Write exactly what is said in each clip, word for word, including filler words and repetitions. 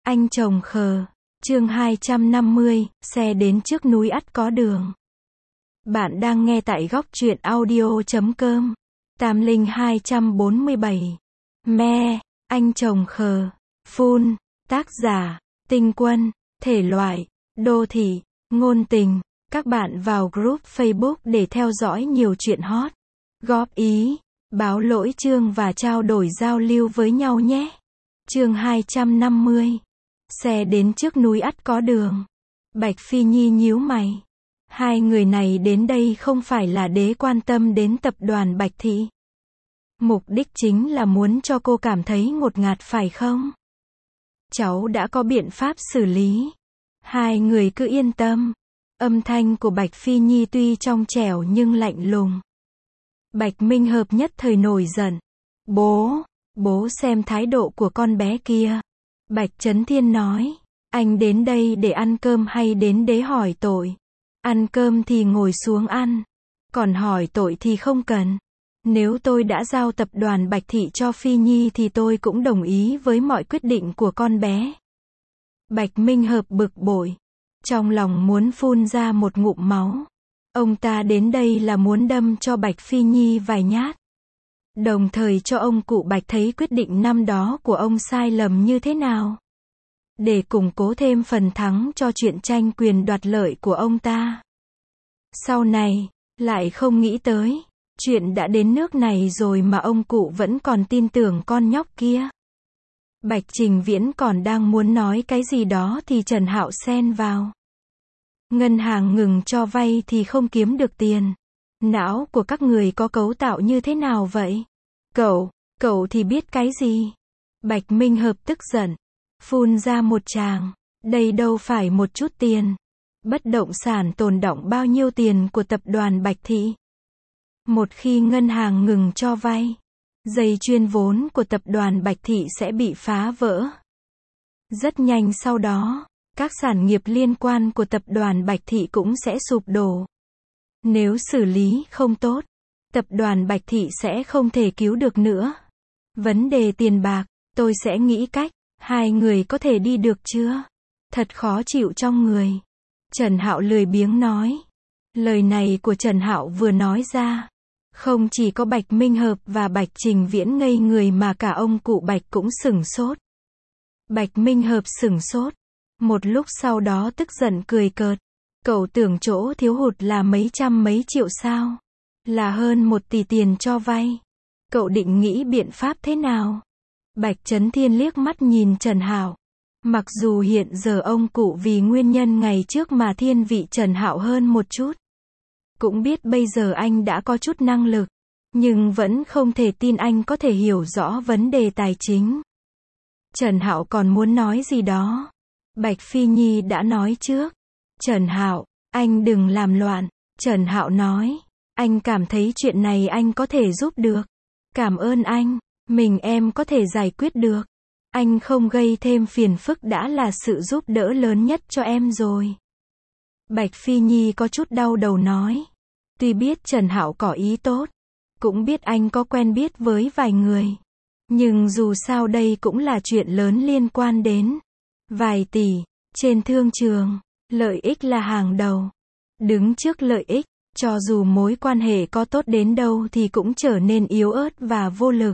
Anh chồng khờ. Chương hai trăm năm mươi, xe đến trước núi ắt có đường. Bạn đang nghe tại góc truyện audio chấm com. Tam Linh hai trăm bốn mươi bảy. Me, anh chồng khờ. Phun, tác giả, Tinh Quân, thể loại, đô thị, ngôn tình. Các bạn vào group Facebook để theo dõi nhiều chuyện hot, góp ý, báo lỗi chương và trao đổi giao lưu với nhau nhé. Chương hai trăm năm mươi. Xe đến trước núi ắt có đường. Bạch Phi Nhi nhíu mày. Hai người này đến đây không phải là để quan tâm đến tập đoàn Bạch Thị. Mục đích chính là muốn cho cô cảm thấy ngột ngạt phải không? Cháu đã có biện pháp xử lý. Hai người cứ yên tâm. Âm thanh của Bạch Phi Nhi tuy trong trẻo nhưng lạnh lùng. Bạch Minh Hợp nhất thời nổi giận. Bố, bố xem thái độ của con bé kia. Bạch Chấn Thiên nói, anh đến đây để ăn cơm hay đến để hỏi tội? Ăn cơm thì ngồi xuống ăn, còn hỏi tội thì không cần. Nếu tôi đã giao tập đoàn Bạch Thị cho Phi Nhi thì tôi cũng đồng ý với mọi quyết định của con bé. Bạch Minh Hợp bực bội, trong lòng muốn phun ra một ngụm máu. Ông ta đến đây là muốn đâm cho Bạch Phi Nhi vài nhát. Đồng thời cho ông cụ Bạch thấy quyết định năm đó của ông sai lầm như thế nào. Để củng cố thêm phần thắng cho chuyện tranh quyền đoạt lợi của ông ta. Sau này, lại không nghĩ tới, chuyện đã đến nước này rồi mà ông cụ vẫn còn tin tưởng con nhóc kia. Bạch Trình Viễn còn đang muốn nói cái gì đó thì Trần Hạo xen vào. Ngân hàng ngừng cho vay thì không kiếm được tiền. Não của các người có cấu tạo như thế nào vậy? Cậu, cậu thì biết cái gì? Bạch Minh Hợp tức giận, phun ra một tràng. Đây đâu phải một chút tiền. Bất động sản tồn đọng bao nhiêu tiền của tập đoàn Bạch Thị. Một khi ngân hàng ngừng cho vay, dây chuyền vốn của tập đoàn Bạch Thị sẽ bị phá vỡ. Rất nhanh sau đó, các sản nghiệp liên quan của tập đoàn Bạch Thị cũng sẽ sụp đổ. Nếu xử lý không tốt, tập đoàn Bạch Thị sẽ không thể cứu được nữa. Vấn đề tiền bạc, tôi sẽ nghĩ cách. Hai người có thể đi được chưa? Thật khó chịu trong người. Trần Hạo lười biếng nói. Lời này của Trần Hạo vừa nói ra, không chỉ có Bạch Minh Hợp và Bạch Trình Viễn ngây người mà cả ông cụ Bạch cũng sửng sốt. Bạch Minh Hợp sửng sốt. Một lúc sau đó tức giận cười cợt. Cậu tưởng chỗ thiếu hụt là mấy trăm mấy triệu sao? Là hơn một tỷ tiền cho vay. Cậu định nghĩ biện pháp thế nào? Bạch Chấn Thiên liếc mắt nhìn Trần Hạo. Mặc dù hiện giờ ông cụ vì nguyên nhân ngày trước mà thiên vị Trần Hạo hơn một chút. Cũng biết bây giờ anh đã có chút năng lực. Nhưng vẫn không thể tin anh có thể hiểu rõ vấn đề tài chính. Trần Hạo còn muốn nói gì đó. Bạch Phi Nhi đã nói trước. Trần Hạo, anh đừng làm loạn. Trần Hạo nói. Anh cảm thấy chuyện này anh có thể giúp được. Cảm ơn anh. Mình em có thể giải quyết được. Anh không gây thêm phiền phức đã là sự giúp đỡ lớn nhất cho em rồi. Bạch Phi Nhi có chút đau đầu nói. Tuy biết Trần Hạo có ý tốt, cũng biết anh có quen biết với vài người. Nhưng dù sao đây cũng là chuyện lớn liên quan đến vài tỷ. Trên thương trường, lợi ích là hàng đầu. Đứng trước lợi ích, cho dù mối quan hệ có tốt đến đâu thì cũng trở nên yếu ớt và vô lực.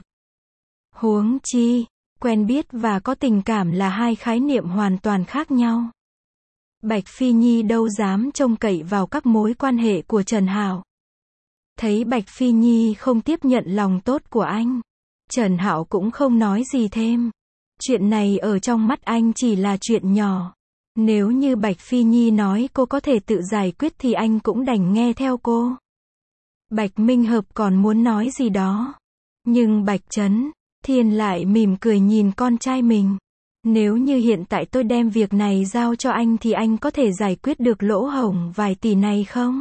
Huống chi, quen biết và có tình cảm là hai khái niệm hoàn toàn khác nhau. Bạch Phi Nhi đâu dám trông cậy vào các mối quan hệ của Trần Hạo. Thấy Bạch Phi Nhi không tiếp nhận lòng tốt của anh, Trần Hạo cũng không nói gì thêm. Chuyện này ở trong mắt anh chỉ là chuyện nhỏ. Nếu như Bạch Phi Nhi nói cô có thể tự giải quyết thì anh cũng đành nghe theo cô. Bạch Minh Hợp còn muốn nói gì đó. Nhưng Bạch Chấn Thiên lại mỉm cười nhìn con trai mình. Nếu như hiện tại tôi đem việc này giao cho anh thì anh có thể giải quyết được lỗ hổng vài tỷ này không?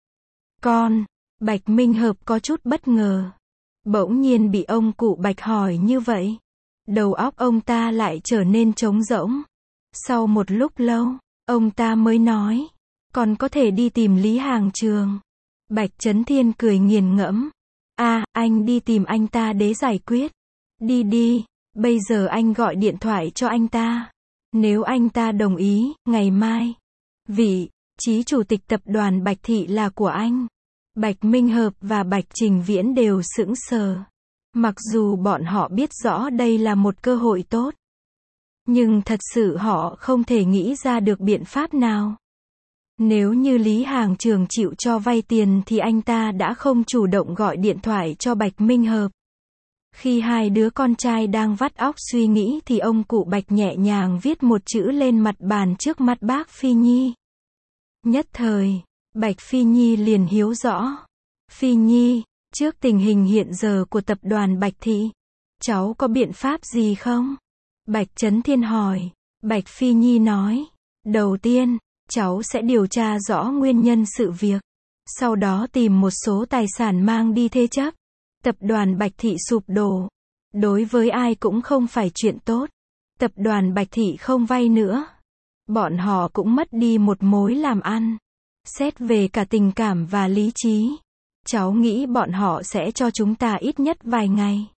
Con, Bạch Minh Hợp có chút bất ngờ. Bỗng nhiên bị ông cụ Bạch hỏi như vậy. Đầu óc ông ta lại trở nên trống rỗng. Sau một lúc lâu, ông ta mới nói. Con có thể đi tìm Lý Hàng Trường. Bạch Chấn Thiên cười nghiền ngẫm. À, anh đi tìm anh ta để giải quyết. Đi đi, bây giờ anh gọi điện thoại cho anh ta. Nếu anh ta đồng ý, ngày mai, vị trí chủ tịch tập đoàn Bạch Thị là của anh. Bạch Minh Hợp và Bạch Trình Viễn đều sững sờ. Mặc dù bọn họ biết rõ đây là một cơ hội tốt, nhưng thật sự họ không thể nghĩ ra được biện pháp nào. Nếu như Lý Hàng Trường chịu cho vay tiền thì anh ta đã không chủ động gọi điện thoại cho Bạch Minh Hợp. Khi hai đứa con trai đang vắt óc suy nghĩ thì ông cụ Bạch nhẹ nhàng viết một chữ lên mặt bàn trước mặt bác Phi Nhi. Nhất thời, Bạch Phi Nhi liền hiếu rõ. Phi Nhi, trước tình hình hiện giờ của tập đoàn Bạch Thị, cháu có biện pháp gì không? Bạch Chấn Thiên hỏi. Bạch Phi Nhi nói, đầu tiên, cháu sẽ điều tra rõ nguyên nhân sự việc. Sau đó tìm một số tài sản mang đi thế chấp. Tập đoàn Bạch Thị sụp đổ. Đối với ai cũng không phải chuyện tốt. Tập đoàn Bạch Thị không vay nữa. Bọn họ cũng mất đi một mối làm ăn. Xét về cả tình cảm và lý trí, cháu nghĩ bọn họ sẽ cho chúng ta ít nhất vài ngày.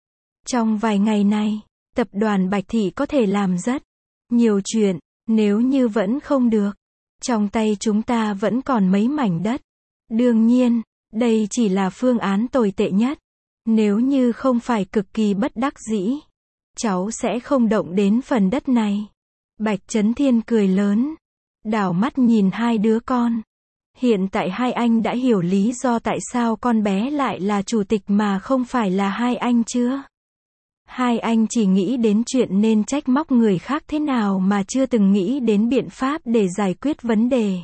Trong vài ngày này, tập đoàn Bạch Thị có thể làm rất nhiều chuyện. Nếu như vẫn không được, trong tay chúng ta vẫn còn mấy mảnh đất. Đương nhiên, đây chỉ là phương án tồi tệ nhất. Nếu như không phải cực kỳ bất đắc dĩ, cháu sẽ không động đến phần đất này. Bạch Chấn Thiên cười lớn, đảo mắt nhìn hai đứa con. Hiện tại hai anh đã hiểu lý do tại sao con bé lại là chủ tịch mà không phải là hai anh chưa? Hai anh chỉ nghĩ đến chuyện nên trách móc người khác thế nào mà chưa từng nghĩ đến biện pháp để giải quyết vấn đề.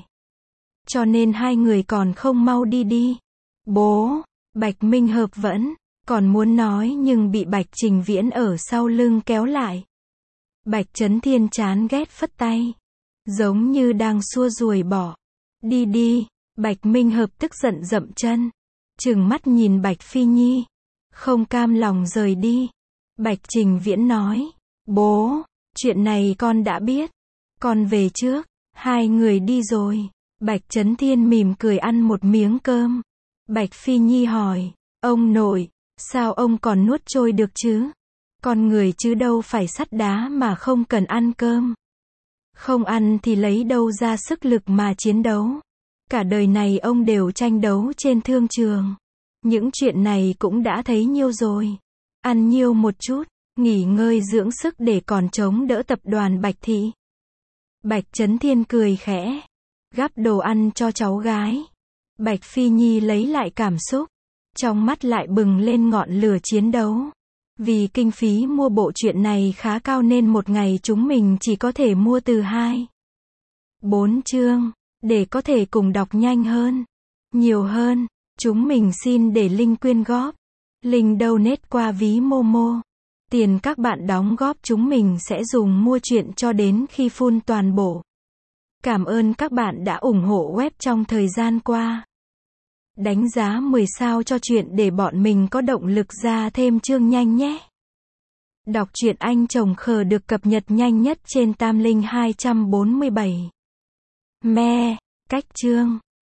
Cho nên hai người còn không mau đi đi. Bố, Bạch Minh Hợp vẫn còn muốn nói nhưng bị Bạch Trình Viễn ở sau lưng kéo lại. Bạch Chấn Thiên chán ghét phất tay, giống như đang xua ruồi bỏ. Đi đi. Bạch Minh Hợp tức giận dậm chân, trừng mắt nhìn Bạch Phi Nhi, không cam lòng rời đi. Bạch Trình Viễn nói, bố, chuyện này con đã biết, con về trước. Hai người đi rồi. Bạch Chấn Thiên mỉm cười ăn một miếng cơm. Bạch Phi Nhi hỏi, ông nội, sao ông còn nuốt trôi được chứ? Con người chứ đâu phải sắt đá mà không cần ăn cơm. Không ăn thì lấy đâu ra sức lực mà chiến đấu. Cả đời này ông đều tranh đấu trên thương trường. Những chuyện này cũng đã thấy nhiêu rồi. Ăn nhiêu một chút, nghỉ ngơi dưỡng sức để còn chống đỡ tập đoàn Bạch Thị. Bạch Chấn Thiên cười khẽ, gắp đồ ăn cho cháu gái. Bạch Phi Nhi lấy lại cảm xúc, trong mắt lại bừng lên ngọn lửa chiến đấu. Vì kinh phí mua bộ truyện này khá cao nên một ngày chúng mình chỉ có thể mua từ hai, bốn chương, để có thể cùng đọc nhanh hơn, nhiều hơn. Chúng mình xin để link quyên góp, link donate qua ví Momo. Tiền các bạn đóng góp chúng mình sẽ dùng mua truyện cho đến khi full toàn bộ. Cảm ơn các bạn đã ủng hộ web trong thời gian qua. Đánh giá mười sao cho truyện để bọn mình có động lực ra thêm chương nhanh nhé. Đọc truyện Anh Chồng Khờ được cập nhật nhanh nhất trên Tam Linh hai trăm bốn mươi bảy. Me, cách chương.